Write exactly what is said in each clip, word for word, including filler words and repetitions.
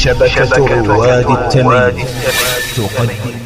شبكة رواد التمييز تقدم.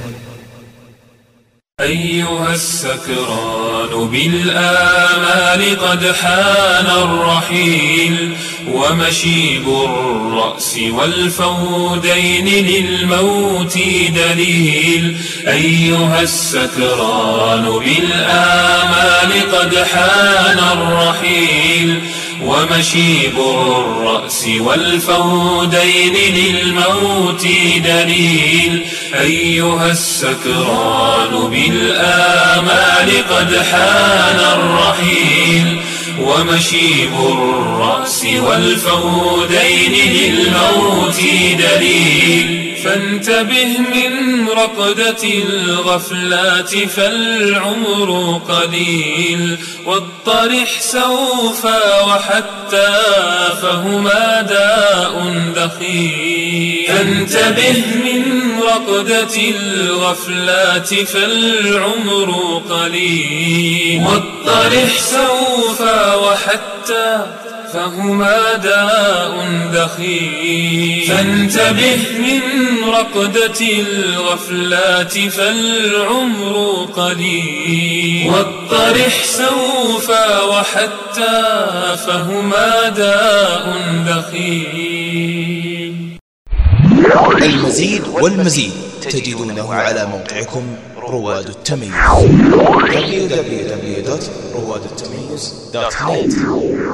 أيها السكران بالآمال قد حان الرحيل، ومشيب الرأس والفودين للموت دليل. أيها السكران بالآمال قد حان الرحيل، ومشيب الرأس والفودين للموت دليل. أيها السكران بالآمال قد حان الرحيل، ومشيب الرأس والفودين للموت دليل. فانتبه من رقدة الغفلات فالعمر قليل، واضطرح سوفا وحتى فهما داء دخيل. فانتبه من رقدة الغفلات فالعمر قليل، واضطرح سوفا وحتى فهما داء دخيل. فانتبه من رقدة الغفلات فالعمر قليل، واضطرح سوفا وحتى فهما داء دخيل. المزيد والمزيد تجدونه على موقعكم رواد التمييز دبليو دبليو دبليو دوت رواد التمييز دوت نت.